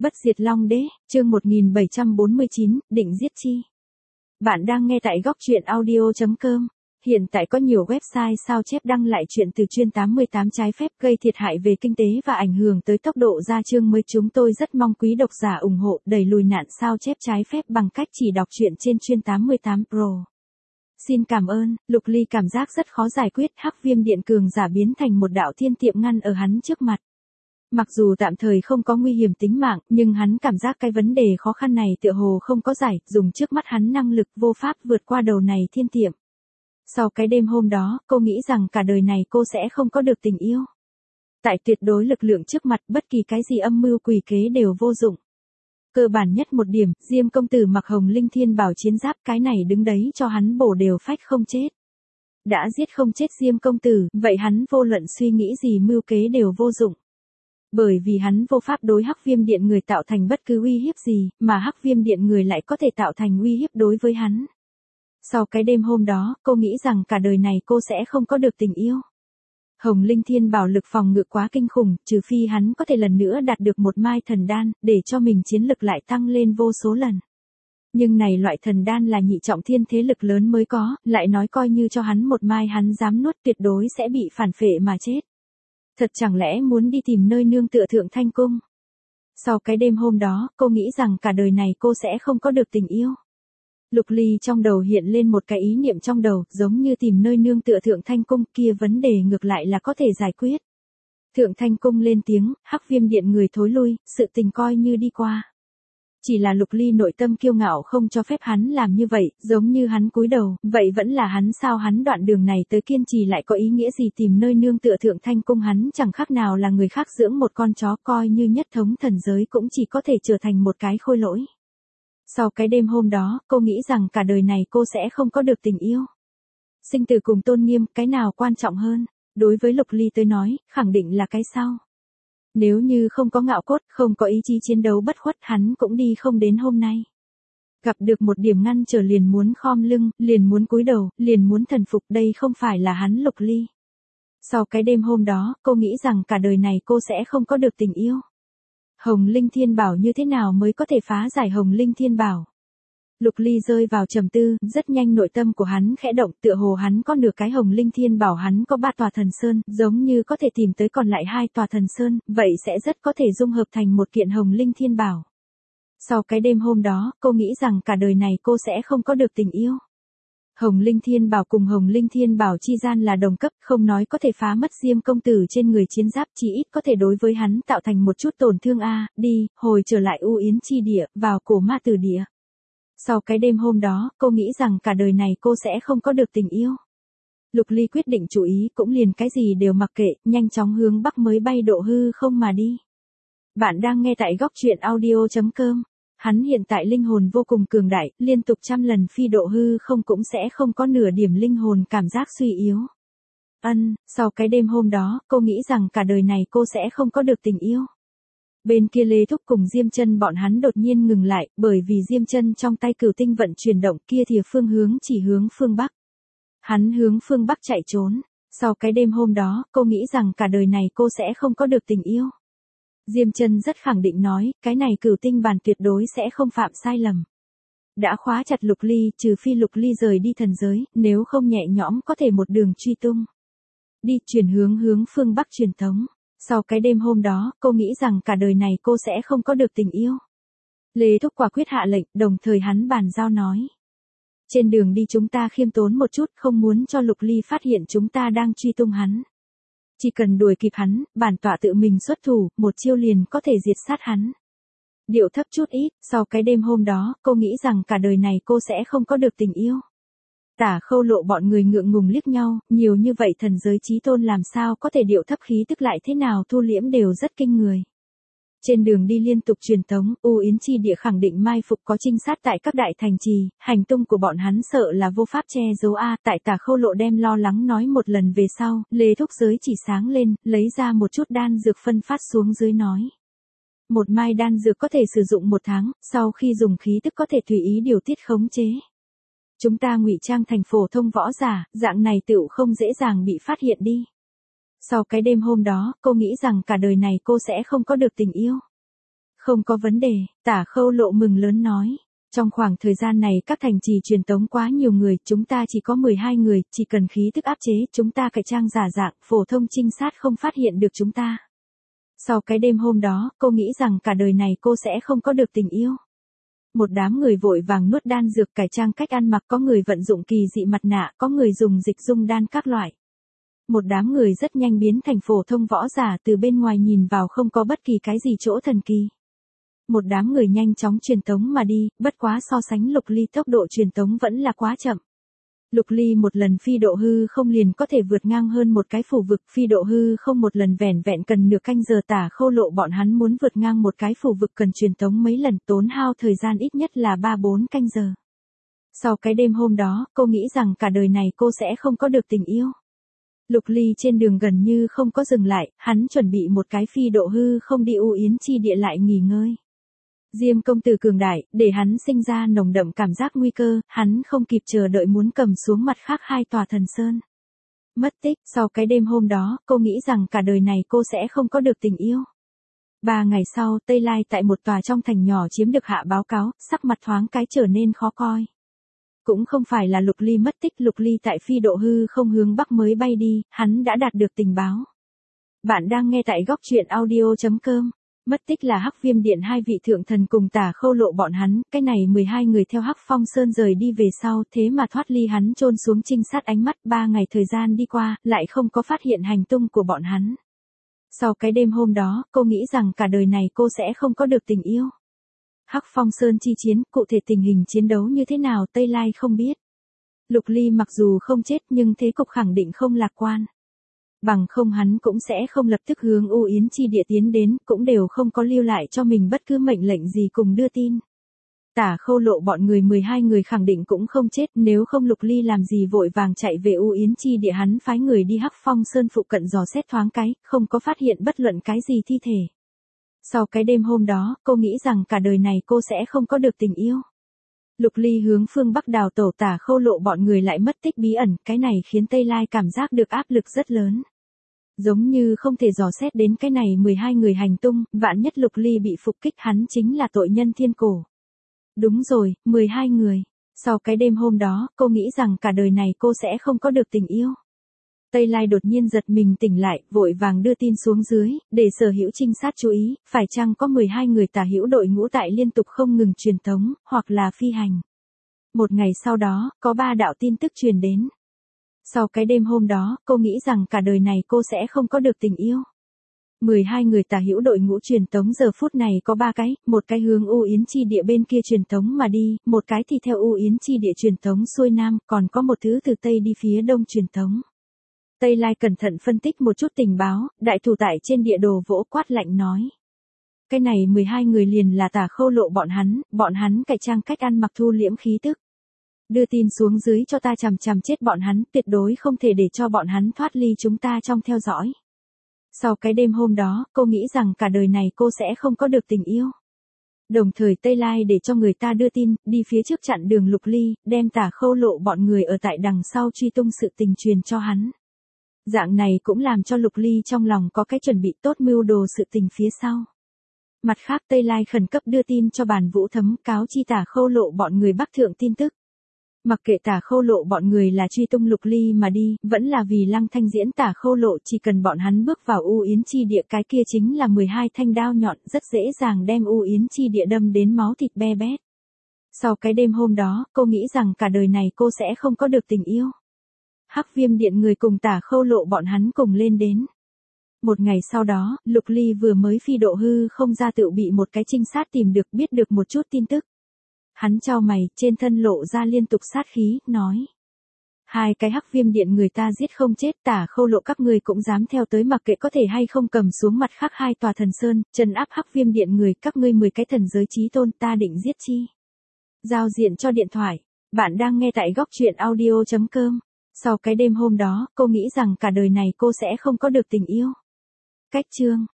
Bất diệt Long Đế, chương 1749, định giết chi. Bạn đang nghe tại góc truyện audio.com. Hiện tại có nhiều website sao chép đăng lại chuyện từ chuyên 88 trái phép gây thiệt hại về kinh tế và ảnh hưởng tới tốc độ ra chương mới. Chúng tôi rất mong quý độc giả ủng hộ đẩy lùi nạn sao chép trái phép bằng cách chỉ đọc truyện trên chuyên 88 Pro. Xin cảm ơn. Lục Ly cảm giác rất khó giải quyết. Hắc viêm điện cường giả biến thành một đạo thiên tiệm ngăn ở hắn trước mặt. Mặc dù tạm thời không có nguy hiểm tính mạng, nhưng hắn cảm giác cái vấn đề khó khăn này tựa hồ không có giải, dùng trước mắt hắn năng lực vô pháp vượt qua đầu này thiên tiệm. Sau cái đêm hôm đó, cô nghĩ rằng cả đời này cô sẽ không có được tình yêu. Tại tuyệt đối lực lượng trước mặt, bất kỳ cái gì âm mưu quỷ kế đều vô dụng. Cơ bản nhất một điểm, Diêm công tử mặc hồng linh thiên bảo chiến giáp, cái này đứng đấy cho hắn bổ đều phách không chết. Đã giết không chết Diêm công tử, vậy hắn vô luận suy nghĩ gì mưu kế đều vô dụng. Bởi vì hắn vô pháp đối hắc viêm điện người tạo thành bất cứ uy hiếp gì, mà hắc viêm điện người lại có thể tạo thành uy hiếp đối với hắn. Sau cái đêm hôm đó, cô nghĩ rằng cả đời này cô sẽ không có được tình yêu. Hồng Linh Thiên Bảo lực phòng ngự quá kinh khủng, trừ phi hắn có thể lần nữa đạt được một mai thần đan, để cho mình chiến lực lại tăng lên vô số lần. Nhưng này loại thần đan là nhị trọng thiên thế lực lớn mới có, lại nói coi như cho hắn một mai hắn dám nuốt tuyệt đối sẽ bị phản phệ mà chết. Thật chẳng lẽ muốn đi tìm nơi nương tựa Thượng Thanh Cung? Sau cái đêm hôm đó, cô nghĩ rằng cả đời này cô sẽ không có được tình yêu. Lục Ly trong đầu hiện lên một cái ý niệm trong đầu, giống như tìm nơi nương tựa Thượng Thanh Cung, kia vấn đề ngược lại là có thể giải quyết. Thượng Thanh Cung lên tiếng, hắc viêm điện người thối lui, sự tình coi như đi qua. Chỉ là Lục Ly nội tâm kiêu ngạo không cho phép hắn làm như vậy, giống như hắn cúi đầu, vậy vẫn là hắn sao hắn đoạn đường này tới kiên trì lại có ý nghĩa gì tìm nơi nương tựa Thượng Thanh Cung hắn chẳng khác nào là người khác dưỡng một con chó coi như nhất thống thần giới cũng chỉ có thể trở thành một cái khôi lỗi. Sau cái đêm hôm đó, cô nghĩ rằng cả đời này cô sẽ không có được tình yêu. Sinh tử cùng tôn nghiêm, cái nào quan trọng hơn? Đối với Lục Ly tới nói, khẳng định là cái sau. Nếu như không có ngạo cốt, không có ý chí chiến đấu bất khuất hắn cũng đi không đến hôm nay. Gặp được một điểm ngăn trở liền muốn khom lưng, liền muốn cúi đầu, liền muốn thần phục, đây không phải là hắn Lục Ly. Sau cái đêm hôm đó, cô nghĩ rằng cả đời này cô sẽ không có được tình yêu. Hồng Linh Thiên Bảo như thế nào mới có thể phá giải Hồng Linh Thiên Bảo? Lục Ly rơi vào trầm tư, rất nhanh nội tâm của hắn khẽ động, tựa hồ hắn có nửa cái Hồng Linh Thiên Bảo, hắn có 3 tòa thần sơn, giống như có thể tìm tới còn lại 2 tòa thần sơn, vậy sẽ rất có thể dung hợp thành một kiện Hồng Linh Thiên Bảo. Sau cái đêm hôm đó, cô nghĩ rằng cả đời này cô sẽ không có được tình yêu. Hồng Linh Thiên Bảo cùng Hồng Linh Thiên Bảo chi gian là đồng cấp, không nói có thể phá mất Diêm công tử trên người chiến giáp, chỉ ít có thể đối với hắn tạo thành một chút tổn thương đi, hồi trở lại U Yến chi địa, vào cổ ma tử địa. Sau cái đêm hôm đó, cô nghĩ rằng cả đời này cô sẽ không có được tình yêu. Lục Ly quyết định chú ý cũng liền cái gì đều mặc kệ, nhanh chóng hướng bắc mới bay độ hư không mà đi. Bạn đang nghe tại góc truyện audio.com. Hắn hiện tại linh hồn vô cùng cường đại, liên tục 100 lần phi độ hư không cũng sẽ không có nửa điểm linh hồn cảm giác suy yếu. Sau cái đêm hôm đó, cô nghĩ rằng cả đời này cô sẽ không có được tình yêu. Bên kia Lê Thúc cùng Diêm Chân bọn hắn đột nhiên ngừng lại, bởi vì Diêm Chân trong tay cửu tinh vận chuyển động, kia thìa phương hướng chỉ hướng phương Bắc. Hắn hướng phương Bắc chạy trốn. Sau cái đêm hôm đó, cô nghĩ rằng cả đời này cô sẽ không có được tình yêu. Diêm Chân rất khẳng định nói, cái này cửu tinh bàn tuyệt đối sẽ không phạm sai lầm. Đã khóa chặt Lục Ly, trừ phi Lục Ly rời đi thần giới, nếu không nhẹ nhõm có thể một đường truy tung. Đi chuyển hướng phương Bắc truyền thống. Sau cái đêm hôm đó, cô nghĩ rằng cả đời này cô sẽ không có được tình yêu. Lê Thúc quả quyết hạ lệnh, đồng thời hắn bàn giao nói. Trên đường đi chúng ta khiêm tốn một chút, không muốn cho Lục Ly phát hiện chúng ta đang truy tung hắn. Chỉ cần đuổi kịp hắn, bản tọa tự mình xuất thủ, một chiêu liền có thể diệt sát hắn. Điệu thấp chút ít, sau cái đêm hôm đó, cô nghĩ rằng cả đời này cô sẽ không có được tình yêu. Tả Khâu Lộ bọn người ngượng ngùng liếc nhau, nhiều như vậy thần giới chí tôn làm sao có thể điệu thấp khí tức lại thế nào thu liễm đều rất kinh người. Trên đường đi liên tục truyền tống, U Yến chi địa khẳng định mai phục có trinh sát tại các đại thành trì, hành tung của bọn hắn sợ là vô pháp che giấu tại Tả Khâu Lộ đem lo lắng nói một lần về sau, Lê Thúc giới chỉ sáng lên, lấy ra một chút đan dược phân phát xuống dưới nói. Một mai đan dược có thể sử dụng 1 tháng, sau khi dùng khí tức có thể tùy ý điều tiết khống chế. Chúng ta ngụy trang thành phổ thông võ giả, dạng này tựu không dễ dàng bị phát hiện đi. Sau cái đêm hôm đó, cô nghĩ rằng cả đời này cô sẽ không có được tình yêu. Không có vấn đề, Tả Khâu Lộ mừng lớn nói. Trong khoảng thời gian này các thành trì truyền tống quá nhiều người, chúng ta chỉ có 12 người, chỉ cần khí tức áp chế, chúng ta cải trang giả dạng, phổ thông trinh sát không phát hiện được chúng ta. Sau cái đêm hôm đó, cô nghĩ rằng cả đời này cô sẽ không có được tình yêu. Một đám người vội vàng nuốt đan dược cải trang cách ăn mặc, có người vận dụng kỳ dị mặt nạ, có người dùng dịch dung đan các loại. Một đám người rất nhanh biến thành phổ thông võ giả, từ bên ngoài nhìn vào không có bất kỳ cái gì chỗ thần kỳ. Một đám người nhanh chóng truyền tống mà đi, bất quá so sánh Lục Ly tốc độ truyền tống vẫn là quá chậm. Lục Ly một lần phi độ hư không liền có thể vượt ngang hơn một cái phủ vực, phi độ hư không một lần vẻn vẹn cần nửa canh giờ. Tả Khâu Lộ bọn hắn muốn vượt ngang một cái phủ vực cần truyền tống mấy lần, tốn hao thời gian ít nhất là 3-4 canh giờ. Sau cái đêm hôm đó, cô nghĩ rằng cả đời này cô sẽ không có được tình yêu. Lục Ly trên đường gần như không có dừng lại, hắn chuẩn bị một cái phi độ hư không đi U Yến Chi Địa lại nghỉ ngơi. Diêm công tử cường đại, để hắn sinh ra nồng đậm cảm giác nguy cơ, hắn không kịp chờ đợi muốn cầm xuống mặt khác hai tòa thần sơn. Mất tích, sau cái đêm hôm đó, cô nghĩ rằng cả đời này cô sẽ không có được tình yêu. 3 ngày sau, Tây Lai tại một tòa trong thành nhỏ chiếm được hạ báo cáo, sắc mặt thoáng cái trở nên khó coi. Cũng không phải là Lục Ly mất tích, Lục Ly tại phi độ hư không hướng bắc mới bay đi, hắn đã đạt được tình báo. Bạn đang nghe tại góc truyện audio.com. Mất tích là Hắc Viêm Điện hai vị thượng thần cùng Tả Khâu Lộ bọn hắn, cái này 12 người theo Hắc Phong Sơn rời đi về sau, thế mà thoát ly hắn chôn xuống trinh sát ánh mắt. 3 ngày thời gian đi qua, lại không có phát hiện hành tung của bọn hắn. Sau cái đêm hôm đó, cô nghĩ rằng cả đời này cô sẽ không có được tình yêu. Hắc Phong Sơn chi chiến, cụ thể tình hình chiến đấu như thế nào Tây Lai không biết. Lục Ly mặc dù không chết nhưng thế cục khẳng định không lạc quan. Bằng không hắn cũng sẽ không lập tức hướng U Yến Chi Địa tiến đến, cũng đều không có lưu lại cho mình bất cứ mệnh lệnh gì cùng đưa tin. Tả Khâu Lộ bọn người 12 người khẳng định cũng không chết, nếu không Lục Ly làm gì vội vàng chạy về U Yến Chi Địa. Hắn phái người đi Hắc Phong Sơn phụ cận dò xét thoáng cái, không có phát hiện bất luận cái gì thi thể. Sau cái đêm hôm đó, cô nghĩ rằng cả đời này cô sẽ không có được tình yêu. Lục Ly hướng phương Bắc đào tẩu, Tả Khâu Lộ bọn người lại mất tích bí ẩn, cái này khiến Tây Lai cảm giác được áp lực rất lớn. Giống như không thể dò xét đến cái này 12 người hành tung, vạn nhất Lục Ly bị phục kích hắn chính là tội nhân thiên cổ. Đúng rồi, 12 người. Sau cái đêm hôm đó, cô nghĩ rằng cả đời này cô sẽ không có được tình yêu. Tây Lai đột nhiên giật mình tỉnh lại, vội vàng đưa tin xuống dưới, để sở hữu trinh sát chú ý, phải chăng có 12 người Tả hữu đội ngũ tại liên tục không ngừng truyền tống, hoặc là phi hành. Một ngày sau đó, có 3 đạo tin tức truyền đến. Sau cái đêm hôm đó, cô nghĩ rằng cả đời này cô sẽ không có được tình yêu. 12 người Tả hữu đội ngũ truyền tống giờ phút này có 3 cái, một cái hướng U Yến Chi Địa bên kia truyền tống mà đi, một cái thì theo U Yến Chi Địa truyền tống xuôi nam, còn có một thứ từ Tây đi phía đông truyền tống. Tây Lai cẩn thận phân tích một chút tình báo, đại thủ tại trên địa đồ vỗ quát lạnh nói. Cái này 12 người liền là Tả Khâu Lộ bọn hắn cải trang cách ăn mặc thu liễm khí tức. Đưa tin xuống dưới cho ta chằm chết bọn hắn, tuyệt đối không thể để cho bọn hắn thoát ly chúng ta trong theo dõi. Sau cái đêm hôm đó, cô nghĩ rằng cả đời này cô sẽ không có được tình yêu. Đồng thời Tây Lai để cho người ta đưa tin, đi phía trước chặn đường Lục Ly, đem Tả Khâu Lộ bọn người ở tại đằng sau truy tung sự tình truyền cho hắn. Dạng này cũng làm cho Lục Ly trong lòng có cái chuẩn bị tốt mưu đồ sự tình phía sau. Mặt khác Tây Lai khẩn cấp đưa tin cho Bàn Vũ Thấm cáo chi Tả Khâu Lộ bọn người Bắc Thượng tin tức. Mặc kệ Tả Khâu Lộ bọn người là truy tung Lục Ly mà đi, vẫn là vì Lăng Thanh diễn Tả Khâu Lộ, chỉ cần bọn hắn bước vào U Yến Chi Địa cái kia chính là 12 thanh đao nhọn, rất dễ dàng đem U Yến Chi Địa đâm đến máu thịt be bét. Sau cái đêm hôm đó, cô nghĩ rằng cả đời này cô sẽ không có được tình yêu. Hắc Viêm Điện người cùng Tả Khâu Lộ bọn hắn cùng lên đến. Một ngày sau đó, Lục Ly vừa mới phi độ hư không ra tự bị một cái trinh sát tìm được, biết được một chút tin tức. Hắn chau mày, trên thân lộ ra liên tục sát khí, nói. 2 cái Hắc Viêm Điện người ta giết không chết, Tả Khâu Lộ các ngươi cũng dám theo tới, mặc kệ có thể hay không cầm xuống mặt khác 2 tòa thần sơn, trấn áp Hắc Viêm Điện người, các ngươi 10 cái thần giới chí tôn, ta định giết chi. Giao diện cho điện thoại. Bạn đang nghe tại góc truyện audio.com. Sau cái đêm hôm đó, cô nghĩ rằng cả đời này cô sẽ không có được tình yêu. Cách chương.